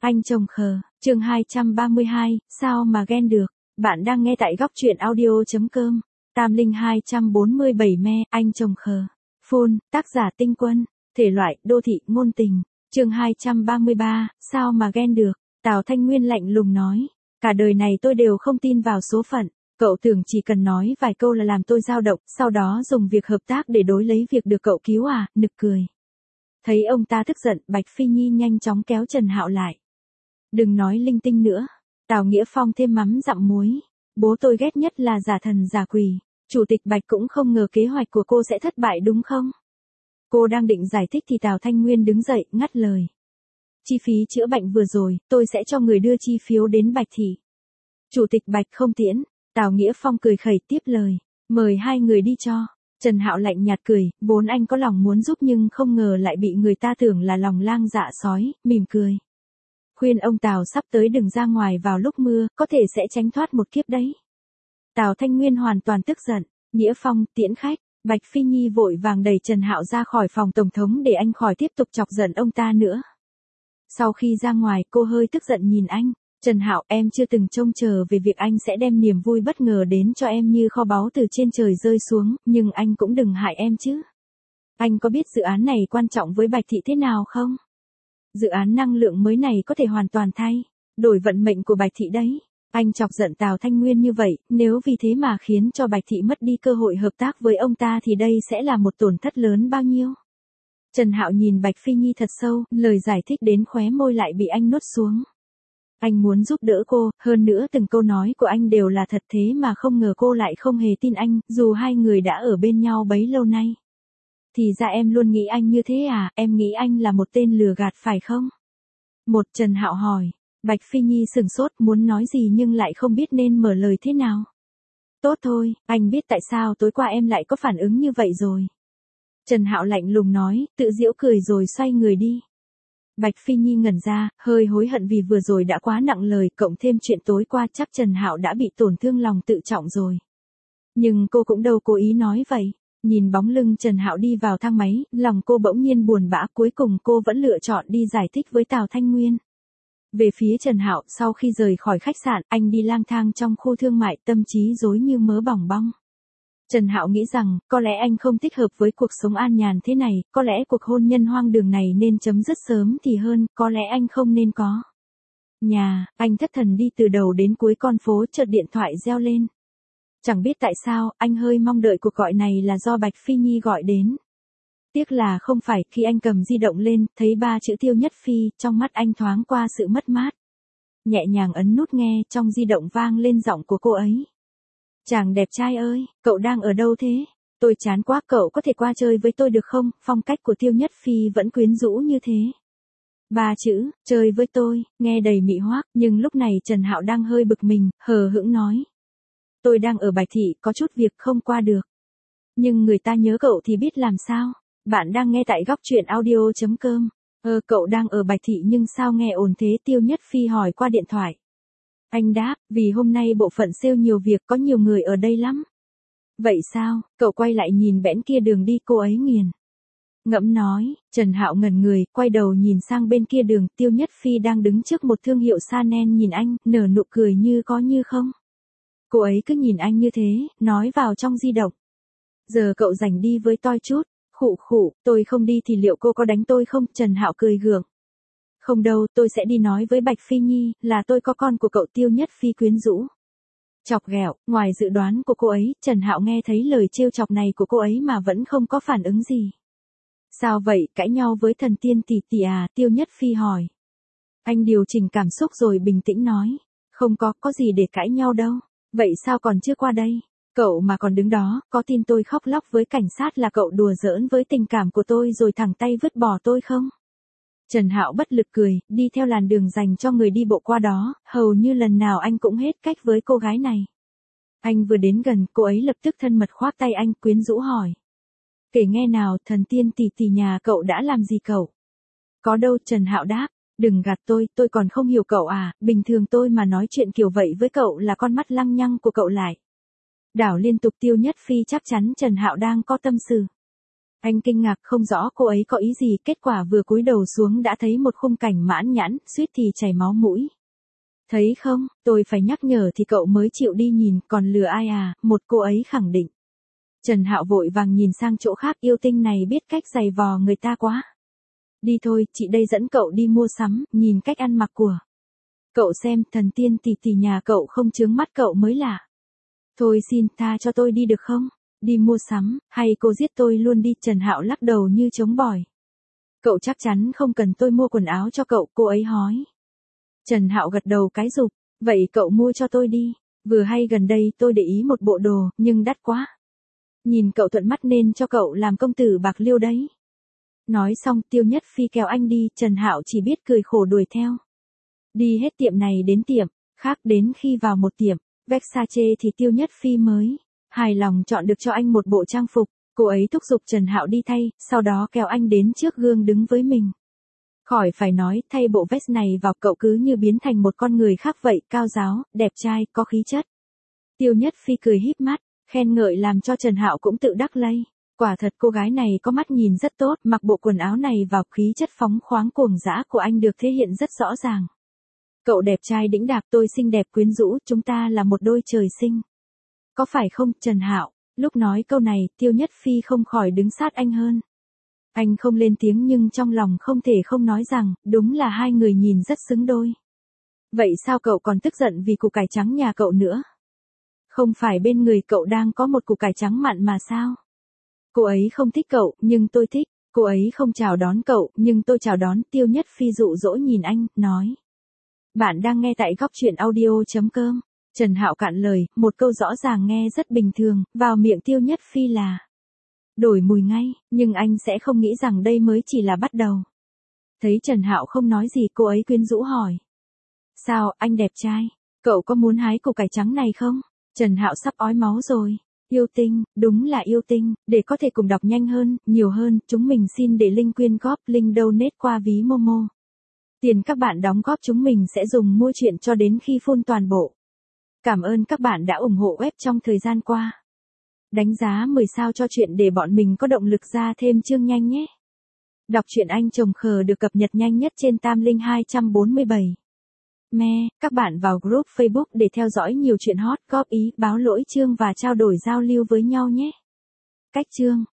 Anh chồng khờ, chương 232, sao mà ghen được. Bạn đang nghe tại góc truyện audio.com. Tam Linh 247 me, anh chồng khờ. Phun, tác giả Tinh Quân. Thể loại, đô thị, ngôn tình. Chương 233, sao mà ghen được. Tào Thanh Nguyên lạnh lùng nói. Cả đời này tôi đều không tin vào số phận. Cậu tưởng chỉ cần nói vài câu là làm tôi dao động, sau đó dùng việc hợp tác để đối lấy việc được cậu cứu à, nực cười. Thấy ông ta tức giận, Bạch Phi Nhi nhanh chóng kéo Trần Hạo lại. Đừng nói linh tinh nữa. Tào Nghĩa Phong thêm mắm dặm muối. Bố tôi ghét nhất là giả thần giả quỷ. Chủ tịch Bạch cũng không ngờ kế hoạch của cô sẽ thất bại đúng không? Cô đang định giải thích thì Tào Thanh Nguyên đứng dậy, ngắt lời. Chi phí chữa bệnh vừa rồi, tôi sẽ cho người đưa chi phiếu đến Bạch Thị. Chủ tịch Bạch không tiễn. Tào Nghĩa Phong cười khẩy tiếp lời. Mời hai người đi cho. Trần Hạo lạnh nhạt cười, vốn anh có lòng muốn giúp nhưng không ngờ lại bị người ta tưởng là lòng lang dạ sói, mỉm cười. Khuyên ông Tào sắp tới đừng ra ngoài vào lúc mưa, có thể sẽ tránh thoát một kiếp đấy. Tào Thanh Nguyên hoàn toàn tức giận. Nghĩa Phong, tiễn khách. Bạch Phi Nhi vội vàng đẩy Trần Hạo ra khỏi phòng tổng thống để anh khỏi tiếp tục chọc giận ông ta nữa. Sau khi ra ngoài, cô hơi tức giận nhìn anh. Trần Hạo, em chưa từng trông chờ về việc anh sẽ đem niềm vui bất ngờ đến cho em như kho báu từ trên trời rơi xuống, nhưng anh cũng đừng hại em chứ. Anh có biết dự án này quan trọng với Bạch Thị thế nào không? Dự án năng lượng mới này có thể hoàn toàn thay đổi vận mệnh của Bạch Thị đấy. Anh chọc giận Tào Thanh Nguyên như vậy, nếu vì thế mà khiến cho Bạch Thị mất đi cơ hội hợp tác với ông ta thì đây sẽ là một tổn thất lớn bao nhiêu. Trần Hạo nhìn Bạch Phi Nhi thật sâu, lời giải thích đến khóe môi lại bị anh nuốt xuống. Anh muốn giúp đỡ cô, hơn nữa từng câu nói của anh đều là thật thế mà không ngờ cô lại không hề tin anh, dù hai người đã ở bên nhau bấy lâu nay. Thì ra em luôn nghĩ anh như thế à, em nghĩ anh là một tên lừa gạt phải không? Một Trần Hạo hỏi. Bạch Phi Nhi sửng sốt muốn nói gì nhưng lại không biết nên mở lời thế nào. Tốt thôi, anh biết tại sao tối qua em lại có phản ứng như vậy rồi. Trần Hạo lạnh lùng nói, tự giễu cười rồi xoay người đi. Bạch Phi Nhi ngẩn ra, hơi hối hận vì vừa rồi đã quá nặng lời, cộng thêm chuyện tối qua chắc Trần Hạo đã bị tổn thương lòng tự trọng rồi. Nhưng cô cũng đâu cố ý nói vậy. Nhìn bóng lưng Trần Hạo đi vào thang máy, lòng cô bỗng nhiên buồn bã, cuối cùng cô vẫn lựa chọn đi giải thích với Tào Thanh Nguyên. Về phía Trần Hạo, sau khi rời khỏi khách sạn, anh đi lang thang trong khu thương mại, tâm trí rối như mớ bòng bong. Trần Hạo nghĩ rằng, có lẽ anh không thích hợp với cuộc sống an nhàn thế này, có lẽ cuộc hôn nhân hoang đường này nên chấm dứt sớm thì hơn, có lẽ anh không nên có nhà. Anh thất thần đi từ đầu đến cuối con phố, chợt điện thoại reo lên. Chẳng biết tại sao, anh hơi mong đợi cuộc gọi này là do Bạch Phi Nhi gọi đến. Tiếc là không phải, khi anh cầm di động lên, thấy 3 chữ Tiêu Nhất Phi, trong mắt anh thoáng qua sự mất mát. Nhẹ nhàng ấn nút nghe, trong di động vang lên giọng của cô ấy. Chàng đẹp trai ơi, cậu đang ở đâu thế? Tôi chán quá, cậu có thể qua chơi với tôi được không? Phong cách của Tiêu Nhất Phi vẫn quyến rũ như thế. 3 chữ, chơi với tôi, nghe đầy mị hoác, nhưng lúc này Trần Hạo đang hơi bực mình, hờ hững nói. Tôi đang ở Bạch Thị, có chút việc không qua được. Nhưng người ta nhớ cậu thì biết làm sao? Bạn đang nghe tại góc truyện audio.com. Cậu đang ở Bạch Thị nhưng sao nghe ồn thế? Tiêu Nhất Phi hỏi qua điện thoại. Anh đáp, vì hôm nay bộ phận sale nhiều việc, có nhiều người ở đây lắm. Vậy sao? Cậu quay lại nhìn bẽn kia đường đi, cô ấy nghiền ngẫm nói. Trần Hạo ngẩn người, quay đầu nhìn sang bên kia đường, Tiêu Nhất Phi đang đứng trước một thương hiệu Chanel nhìn anh, nở nụ cười như có như không. Cô ấy cứ nhìn anh như thế, nói vào trong di động. Giờ cậu rảnh đi với tôi chút. Khụ khụ, tôi không đi thì liệu cô có đánh tôi không? Trần Hạo cười gượng. Không đâu, tôi sẽ đi nói với Bạch Phi Nhi, là tôi có con của cậu. Tiêu Nhất Phi quyến rũ. Chọc ghẹo, ngoài dự đoán của cô ấy, Trần Hạo nghe thấy lời trêu chọc này của cô ấy mà vẫn không có phản ứng gì. Sao vậy, cãi nhau với thần tiên tỷ tỷ à? Tiêu Nhất Phi hỏi. Anh điều chỉnh cảm xúc rồi bình tĩnh nói. Không có gì để cãi nhau đâu. Vậy sao còn chưa qua đây? Cậu mà còn đứng đó, có tin tôi khóc lóc với cảnh sát là cậu đùa giỡn với tình cảm của tôi rồi thẳng tay vứt bỏ tôi không? Trần Hạo bất lực cười, đi theo làn đường dành cho người đi bộ qua đó, hầu như lần nào anh cũng hết cách với cô gái này. Anh vừa đến gần, cô ấy lập tức thân mật khoác tay anh, quyến rũ hỏi. Kể nghe nào, thần tiên tỷ tỷ nhà cậu đã làm gì cậu? Có đâu, Trần Hạo đáp. Đừng gạt tôi còn không hiểu cậu à, bình thường tôi mà nói chuyện kiểu vậy với cậu là con mắt lăng nhăng của cậu lại. Đảo liên tục. Tiêu Nhất Phi chắc chắn Trần Hạo đang có tâm sự. Anh kinh ngạc không rõ cô ấy có ý gì, kết quả vừa cúi đầu xuống đã thấy một khung cảnh mãn nhãn, suýt thì chảy máu mũi. Thấy không, tôi phải nhắc nhở thì cậu mới chịu đi nhìn, còn lừa ai à, một cô ấy khẳng định. Trần Hạo vội vàng nhìn sang chỗ khác, yêu tinh này biết cách giày vò người ta quá. Đi thôi, chị đây dẫn cậu đi mua sắm, nhìn cách ăn mặc của cậu xem, thần tiên tỷ tỷ nhà cậu không chướng mắt cậu mới lạ. Thôi xin tha cho tôi đi được không? Đi mua sắm, hay cô giết tôi luôn đi, Trần Hạo lắc đầu như chống bỏi. Cậu chắc chắn không cần tôi mua quần áo cho cậu, cô ấy hỏi. Trần Hạo gật đầu cái rụp, vậy cậu mua cho tôi đi, vừa hay gần đây tôi để ý một bộ đồ, nhưng đắt quá. Nhìn cậu thuận mắt nên cho cậu làm công tử bạc liêu đấy. Nói xong Tiêu Nhất Phi kéo anh đi, Trần Hạo chỉ biết cười khổ đuổi theo. Đi hết tiệm này đến tiệm khác, đến khi vào một tiệm Versace thì Tiêu Nhất Phi mới hài lòng chọn được cho anh một bộ trang phục. Cô ấy thúc giục Trần Hạo đi thay, sau đó kéo anh đến trước gương đứng với mình. Khỏi phải nói, thay bộ vest này vào cậu cứ như biến thành một con người khác vậy, cao ráo, đẹp trai, có khí chất. Tiêu Nhất Phi cười híp mắt, khen ngợi làm cho Trần Hạo cũng tự đắc lây. Quả thật cô gái này có mắt nhìn rất tốt, mặc bộ quần áo này vào khí chất phóng khoáng cuồng dã của anh được thể hiện rất rõ ràng. Cậu đẹp trai đĩnh đạc, tôi xinh đẹp quyến rũ, chúng ta là một đôi trời sinh. Có phải không, Trần Hạo? Lúc nói câu này, Tiêu Nhất Phi không khỏi đứng sát anh hơn. Anh không lên tiếng nhưng trong lòng không thể không nói rằng, đúng là hai người nhìn rất xứng đôi. Vậy sao cậu còn tức giận vì củ cải trắng nhà cậu nữa? Không phải bên người cậu đang có một củ cải trắng mặn mà sao? Cô ấy không thích cậu, nhưng tôi thích. Cô ấy không chào đón cậu, nhưng tôi chào đón. Tiêu Nhất Phi dụ dỗ nhìn anh, nói. Bạn đang nghe tại góc truyện audio.com. Trần Hạo cạn lời, một câu rõ ràng nghe rất bình thường, vào miệng Tiêu Nhất Phi là đổi mùi ngay, nhưng anh sẽ không nghĩ rằng đây mới chỉ là bắt đầu. Thấy Trần Hạo không nói gì, cô ấy quyến rũ hỏi. Sao, anh đẹp trai, cậu có muốn hái củ cải trắng này không? Trần Hạo sắp ói máu rồi. Yêu tinh, đúng là yêu tinh, để có thể cùng đọc nhanh hơn, nhiều hơn, chúng mình xin để link quyên góp, link donate qua ví Momo. Tiền các bạn đóng góp chúng mình sẽ dùng mua truyện cho đến khi full toàn bộ. Cảm ơn các bạn đã ủng hộ web trong thời gian qua. Đánh giá 10 sao cho chuyện để bọn mình có động lực ra thêm chương nhanh nhé. Đọc truyện Anh Chồng Khờ được cập nhật nhanh nhất trên Tam Linh 247. Các bạn vào group Facebook để theo dõi nhiều chuyện hot, góp ý, báo lỗi chương và trao đổi giao lưu với nhau nhé. Cách chương